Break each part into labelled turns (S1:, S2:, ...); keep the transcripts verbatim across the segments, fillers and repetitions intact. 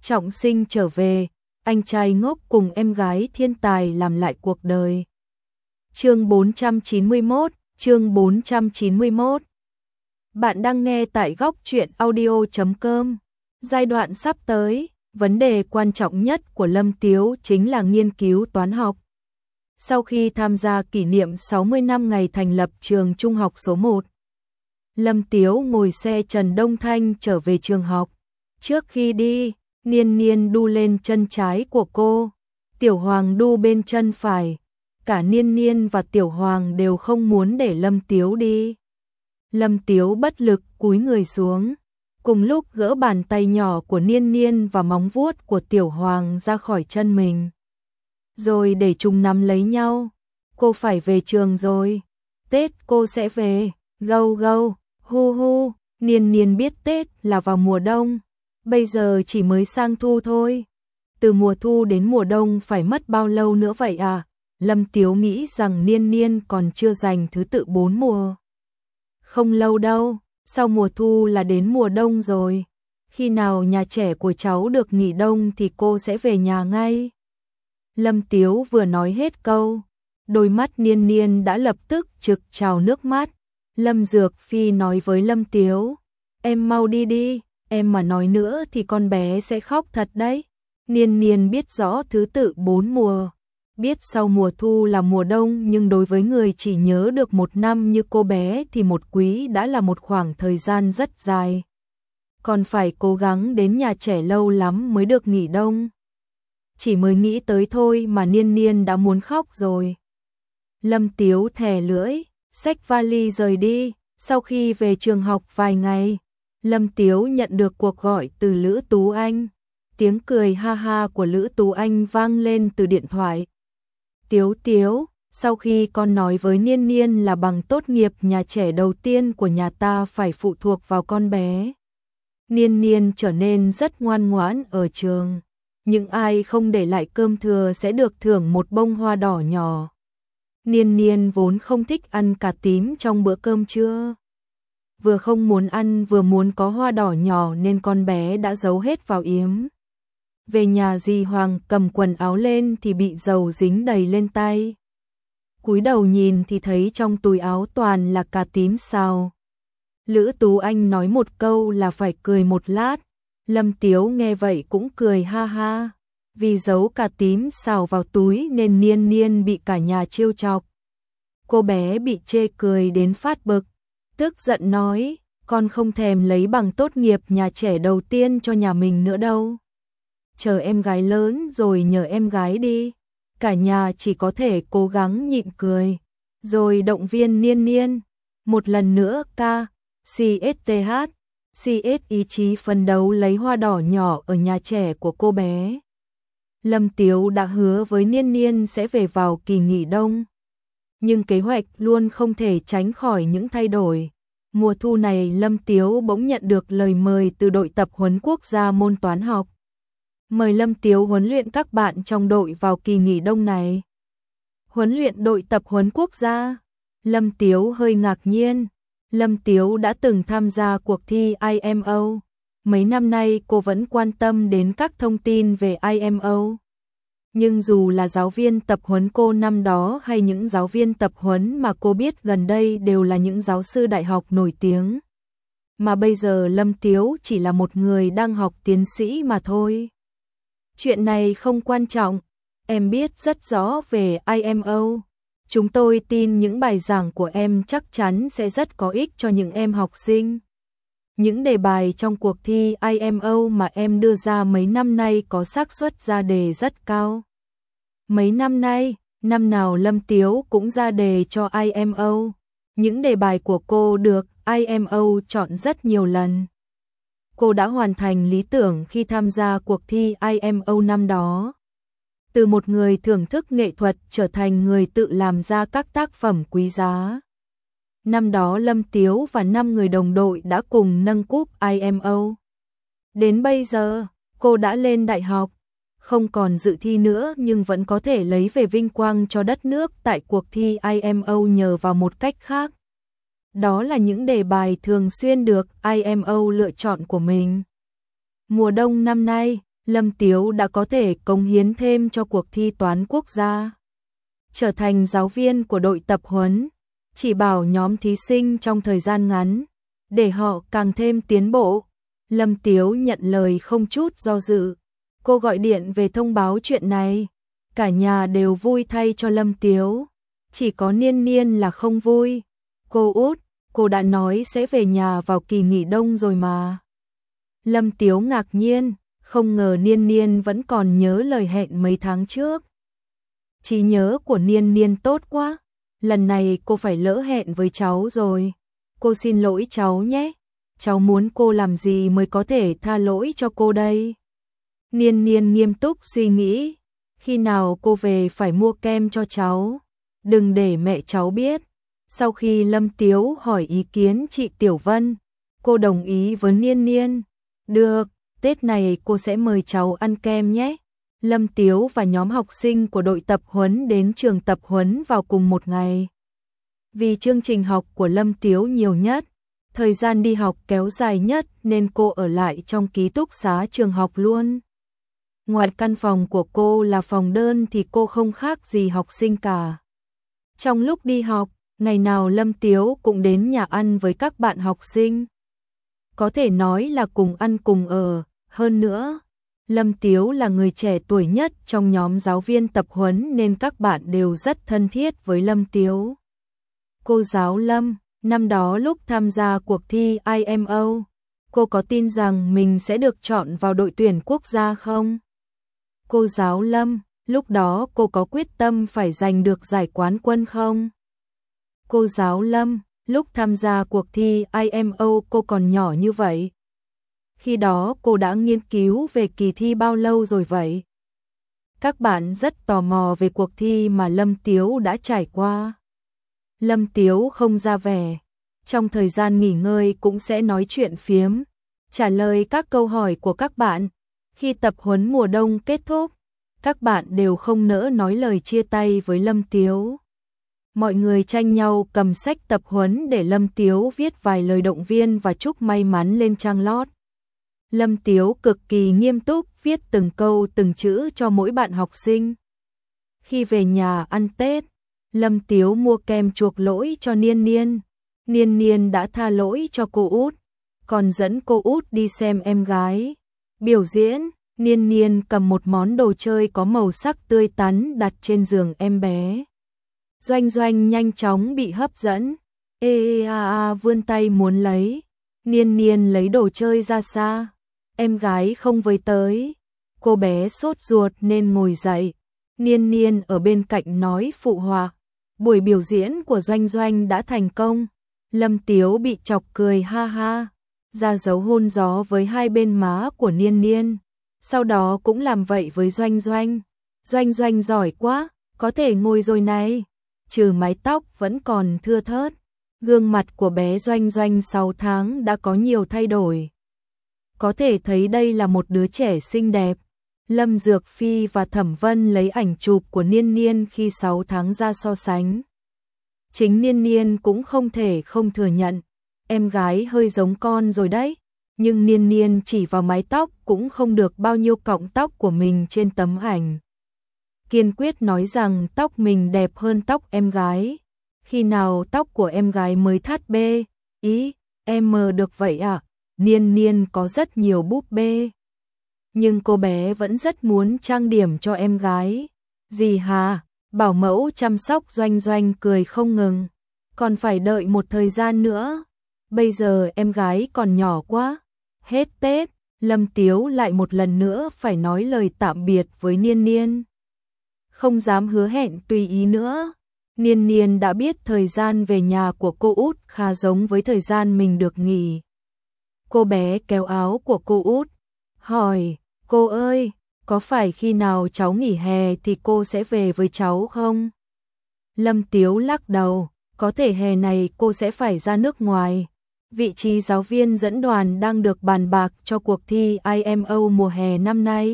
S1: trọng sinh trở về, anh trai ngốc cùng em gái thiên tài làm lại cuộc đời. Chương bốn trăm chín mươi mốt, chương bốn trăm chín mươi mốt. Bạn đang nghe tại góc truyện audio chấm com. Giai đoạn sắp tới, vấn đề quan trọng nhất của Lâm Tiếu chính là nghiên cứu toán học. Sau khi tham gia kỷ niệm sáu mươi năm ngày thành lập trường trung học số một, Lâm Tiếu ngồi xe Trần Đông Thanh trở về trường học. Trước khi đi, Niên Niên đu lên chân trái của cô, Tiểu Hoàng đu bên chân phải. Cả Niên Niên và Tiểu Hoàng đều không muốn để Lâm Tiếu đi. Lâm Tiếu bất lực cúi người xuống, cùng lúc gỡ bàn tay nhỏ của Niên Niên và móng vuốt của Tiểu Hoàng ra khỏi chân mình. Rồi để chúng nắm lấy nhau. Cô phải về trường rồi. Tết cô sẽ về. Gâu gâu, hu hu. Niên Niên biết Tết là vào mùa đông. Bây giờ chỉ mới sang thu thôi. Từ mùa thu đến mùa đông phải mất bao lâu nữa vậy à? Lâm Tiếu nghĩ rằng Niên Niên còn chưa giành thứ tự bốn mùa. Không lâu đâu, sau mùa thu là đến mùa đông rồi. Khi nào nhà trẻ của cháu được nghỉ đông thì cô sẽ về nhà ngay. Lâm Tiếu vừa nói hết câu, đôi mắt Niên Niên đã lập tức trực trào nước mắt. Lâm Dược Phi nói với Lâm Tiếu, em mau đi đi, em mà nói nữa thì con bé sẽ khóc thật đấy. Niên Niên biết rõ thứ tự bốn mùa, biết sau mùa thu là mùa đông, nhưng đối với người chỉ nhớ được một năm như cô bé thì một quý đã là một khoảng thời gian rất dài. Còn phải cố gắng đến nhà trẻ lâu lắm mới được nghỉ đông. Chỉ mới nghĩ tới thôi mà Niên Niên đã muốn khóc rồi. Lâm Tiếu thè lưỡi, xách vali rời đi. Sau khi về trường học vài ngày, Lâm Tiếu nhận được cuộc gọi từ Lữ Tú Anh. Tiếng cười ha ha của Lữ Tú Anh vang lên từ điện thoại. Tiếu Tiếu, sau khi con nói với Niên Niên là bằng tốt nghiệp nhà trẻ đầu tiên của nhà ta phải phụ thuộc vào con bé. Niên Niên trở nên rất ngoan ngoãn ở trường. Những ai không để lại cơm thừa sẽ được thưởng một bông hoa đỏ nhỏ. Niên Niên vốn không thích ăn cà tím trong bữa cơm trưa. Vừa không muốn ăn vừa muốn có hoa đỏ nhỏ nên con bé đã giấu hết vào yếm. Về nhà dì Hoàng cầm quần áo lên thì bị dầu dính đầy lên tay. Cúi đầu nhìn thì thấy trong túi áo toàn là cà tím xào. Lữ Tú Anh nói một câu là phải cười một lát. Lâm Tiếu nghe vậy cũng cười ha ha. Vì giấu cà tím xào vào túi nên Niên Niên bị cả nhà trêu chọc. Cô bé bị chê cười đến phát bực, tức giận nói, con không thèm lấy bằng tốt nghiệp nhà trẻ đầu tiên cho nhà mình nữa đâu. Chờ em gái lớn rồi nhờ em gái đi. Cả nhà chỉ có thể cố gắng nhịn cười, rồi động viên Niên Niên. Một lần nữa ca, xê ét tê hát, xê ét ý chí phấn đấu lấy hoa đỏ nhỏ ở nhà trẻ của cô bé. Lâm Tiếu đã hứa với Niên Niên sẽ về vào kỳ nghỉ đông. Nhưng kế hoạch luôn không thể tránh khỏi những thay đổi. Mùa thu này Lâm Tiếu bỗng nhận được lời mời từ đội tập huấn quốc gia môn toán học. Mời Lâm Tiếu huấn luyện các bạn trong đội vào kỳ nghỉ đông này. Huấn luyện đội tập huấn quốc gia? Lâm Tiếu hơi ngạc nhiên. Lâm Tiếu đã từng tham gia cuộc thi i em ô. Mấy năm nay cô vẫn quan tâm đến các thông tin về i em ô. Nhưng dù là giáo viên tập huấn cô năm đó hay những giáo viên tập huấn mà cô biết gần đây đều là những giáo sư đại học nổi tiếng. Mà bây giờ Lâm Tiếu chỉ là một người đang học tiến sĩ mà thôi. Chuyện này không quan trọng, em biết rất rõ về i em ô. Chúng tôi tin những bài giảng của em chắc chắn sẽ rất có ích cho những em học sinh. Những đề bài trong cuộc thi i em ô mà em đưa ra mấy năm nay có xác suất ra đề rất cao. Mấy năm nay, năm nào Lâm Tiếu cũng ra đề cho i em ô. Những đề bài của cô được i em ô chọn rất nhiều lần. Cô đã hoàn thành lý tưởng khi tham gia cuộc thi i em ô năm đó. Từ một người thưởng thức nghệ thuật trở thành người tự làm ra các tác phẩm quý giá. Năm đó Lâm Tiếu và năm người đồng đội đã cùng nâng cúp i em ô. Đến bây giờ, cô đã lên đại học, không còn dự thi nữa nhưng vẫn có thể lấy về vinh quang cho đất nước tại cuộc thi i em ô nhờ vào một cách khác. Đó là những đề bài thường xuyên được i em ô lựa chọn của mình. Mùa đông năm nay, Lâm Tiếu đã có thể cống hiến thêm cho cuộc thi toán quốc gia. Trở thành giáo viên của đội tập huấn, chỉ bảo nhóm thí sinh trong thời gian ngắn, để họ càng thêm tiến bộ. Lâm Tiếu nhận lời không chút do dự. Cô gọi điện về thông báo chuyện này. Cả nhà đều vui thay cho Lâm Tiếu. Chỉ có Niên Niên là không vui. Cô út, cô đã nói sẽ về nhà vào kỳ nghỉ đông rồi mà. Lâm Tiếu ngạc nhiên, không ngờ Niên Niên vẫn còn nhớ lời hẹn mấy tháng trước. Trí nhớ của Niên Niên tốt quá. Lần này cô phải lỡ hẹn với cháu rồi. Cô xin lỗi cháu nhé. Cháu muốn cô làm gì mới có thể tha lỗi cho cô đây? Niên Niên nghiêm túc suy nghĩ. Khi nào cô về phải mua kem cho cháu. Đừng để mẹ cháu biết. Sau khi Lâm Tiếu hỏi ý kiến chị Tiểu Vân, cô đồng ý với Niên Niên. Được, Tết này cô sẽ mời cháu ăn kem nhé. Lâm Tiếu và nhóm học sinh của đội tập huấn đến trường tập huấn vào cùng một ngày. Vì chương trình học của Lâm Tiếu nhiều nhất, thời gian đi học kéo dài nhất nên cô ở lại trong ký túc xá trường học luôn. Ngoài căn phòng của cô là phòng đơn thì cô không khác gì học sinh cả. Trong lúc đi học, ngày nào Lâm Tiếu cũng đến nhà ăn với các bạn học sinh. Có thể nói là cùng ăn cùng ở, hơn nữa. Lâm Tiếu là người trẻ tuổi nhất trong nhóm giáo viên tập huấn nên các bạn đều rất thân thiết với Lâm Tiếu. Cô giáo Lâm, năm đó lúc tham gia cuộc thi I M O, cô có tin rằng mình sẽ được chọn vào đội tuyển quốc gia không? Cô giáo Lâm, lúc đó cô có quyết tâm phải giành được giải quán quân không? Cô giáo Lâm, lúc tham gia cuộc thi I M O cô còn nhỏ như vậy. Khi đó cô đã nghiên cứu về kỳ thi bao lâu rồi vậy? Các bạn rất tò mò về cuộc thi mà Lâm Tiếu đã trải qua. Lâm Tiếu không ra vẻ. Trong thời gian nghỉ ngơi cũng sẽ nói chuyện phiếm, trả lời các câu hỏi của các bạn. Khi tập huấn mùa đông kết thúc, các bạn đều không nỡ nói lời chia tay với Lâm Tiếu. Mọi người tranh nhau cầm sách tập huấn để Lâm Tiếu viết vài lời động viên và chúc may mắn lên trang lót. Lâm Tiếu cực kỳ nghiêm túc viết từng câu từng chữ cho mỗi bạn học sinh. Khi về nhà ăn Tết, Lâm Tiếu mua kem chuộc lỗi cho Niên Niên. Niên Niên đã tha lỗi cho cô út, còn dẫn cô út đi xem em gái biểu diễn. Niên Niên cầm một món đồ chơi có màu sắc tươi tắn đặt trên giường em bé. Doanh Doanh nhanh chóng bị hấp dẫn. Ê ê a a vươn tay muốn lấy. Niên Niên lấy đồ chơi ra xa. Em gái không với tới. Cô bé sốt ruột nên ngồi dậy. Niên Niên ở bên cạnh nói phụ họa. Buổi biểu diễn của Doanh Doanh đã thành công. Lâm Tiếu bị chọc cười ha ha. Ra dấu hôn gió với hai bên má của Niên Niên. Sau đó cũng làm vậy với Doanh Doanh. Doanh Doanh giỏi quá, có thể ngồi rồi này. Trừ mái tóc vẫn còn thưa thớt. Gương mặt của bé Doanh Doanh sáu tháng đã có nhiều thay đổi. Có thể thấy đây là một đứa trẻ xinh đẹp. Lâm Dược Phi và Thẩm Vân lấy ảnh chụp của Niên Niên khi sáu tháng ra so sánh. Chính Niên Niên cũng không thể không thừa nhận. Em gái hơi giống con rồi đấy. Nhưng Niên Niên chỉ vào mái tóc cũng không được bao nhiêu cọng tóc của mình trên tấm ảnh. Kiên quyết nói rằng tóc mình đẹp hơn tóc em gái. Khi nào tóc của em gái mới thắt bê? Ý, em mơ được vậy à? Niên Niên có rất nhiều búp bê. Nhưng cô bé vẫn rất muốn trang điểm cho em gái. Gì hả? Bảo mẫu chăm sóc Doanh Doanh cười không ngừng. Còn phải đợi một thời gian nữa. Bây giờ em gái còn nhỏ quá. Hết Tết, Lâm Tiếu lại một lần nữa phải nói lời tạm biệt với Niên Niên. Không dám hứa hẹn tùy ý nữa. Niên Niên đã biết thời gian về nhà của cô út khá giống với thời gian mình được nghỉ. Cô bé kéo áo của cô út, hỏi, cô ơi, có phải khi nào cháu nghỉ hè thì cô sẽ về với cháu không? Lâm Tiếu lắc đầu, có thể hè này cô sẽ phải ra nước ngoài. Vị trí giáo viên dẫn đoàn đang được bàn bạc cho cuộc thi I M O mùa hè năm nay.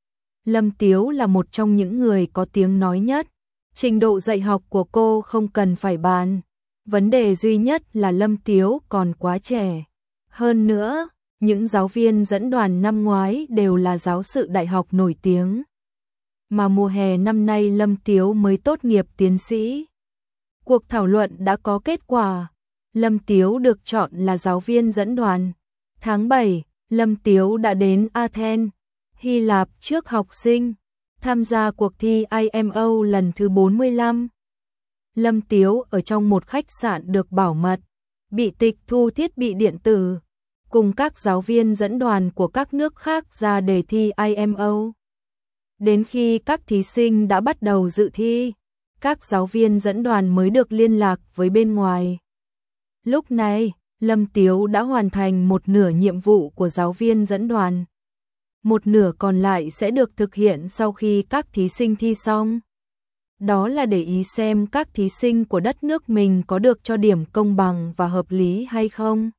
S1: Lâm Tiếu là một trong những người có tiếng nói nhất. Trình độ dạy học của cô không cần phải bàn. Vấn đề duy nhất là Lâm Tiếu còn quá trẻ. Hơn nữa, những giáo viên dẫn đoàn năm ngoái đều là giáo sư đại học nổi tiếng. Mà mùa hè năm nay Lâm Tiếu mới tốt nghiệp tiến sĩ. Cuộc thảo luận đã có kết quả. Lâm Tiếu được chọn là giáo viên dẫn đoàn. Tháng bảy, Lâm Tiếu đã đến Athens, Hy Lạp trước học sinh, tham gia cuộc thi I M O lần thứ bốn mươi lăm. Lâm Tiếu ở trong một khách sạn được bảo mật, bị tịch thu thiết bị điện tử, cùng các giáo viên dẫn đoàn của các nước khác ra đề thi I M O. Đến khi các thí sinh đã bắt đầu dự thi, các giáo viên dẫn đoàn mới được liên lạc với bên ngoài. Lúc này, Lâm Tiếu đã hoàn thành một nửa nhiệm vụ của giáo viên dẫn đoàn. Một nửa còn lại sẽ được thực hiện sau khi các thí sinh thi xong. Đó là để ý xem các thí sinh của đất nước mình có được cho điểm công bằng và hợp lý hay không.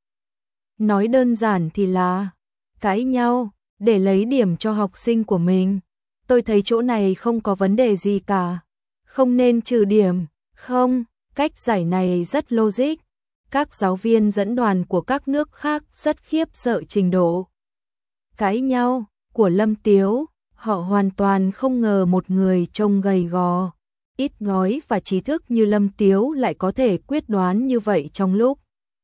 S1: Nói đơn giản thì là cãi nhau để lấy điểm cho học sinh của mình. Tôi thấy chỗ này không có vấn đề gì cả. Không nên trừ điểm. Không, cách giải này rất logic. Các giáo viên dẫn đoàn của các nước khác rất khiếp sợ trình độ cãi nhau của Lâm Tiếu. Họ hoàn toàn không ngờ một người trông gầy gò, ít nói và trí thức như Lâm Tiếu lại có thể quyết đoán như vậy trong lúc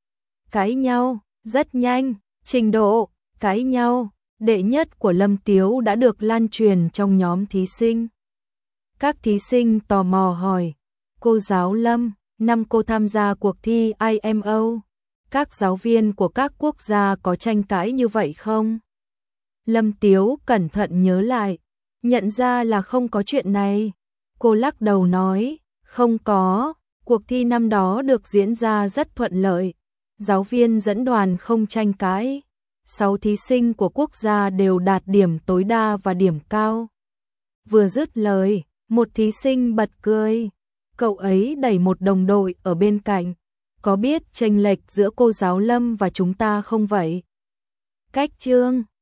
S1: cãi nhau. Rất nhanh, trình độ cãi nhau đệ nhất của Lâm Tiếu đã được lan truyền trong nhóm thí sinh. Các thí sinh tò mò hỏi, cô giáo Lâm, năm cô tham gia cuộc thi I M O, các giáo viên của các quốc gia có tranh cãi như vậy không? Lâm Tiếu cẩn thận nhớ lại, nhận ra là không có chuyện này. Cô lắc đầu nói, không có, cuộc thi năm đó được diễn ra rất thuận lợi. Giáo viên dẫn đoàn không tranh cãi. Sáu thí sinh của quốc gia đều đạt điểm tối đa và điểm cao. Vừa dứt lời, một thí sinh bật cười. Cậu ấy đẩy một đồng đội ở bên cạnh. Có biết chênh lệch giữa cô giáo Lâm và chúng ta không vậy? Cách chương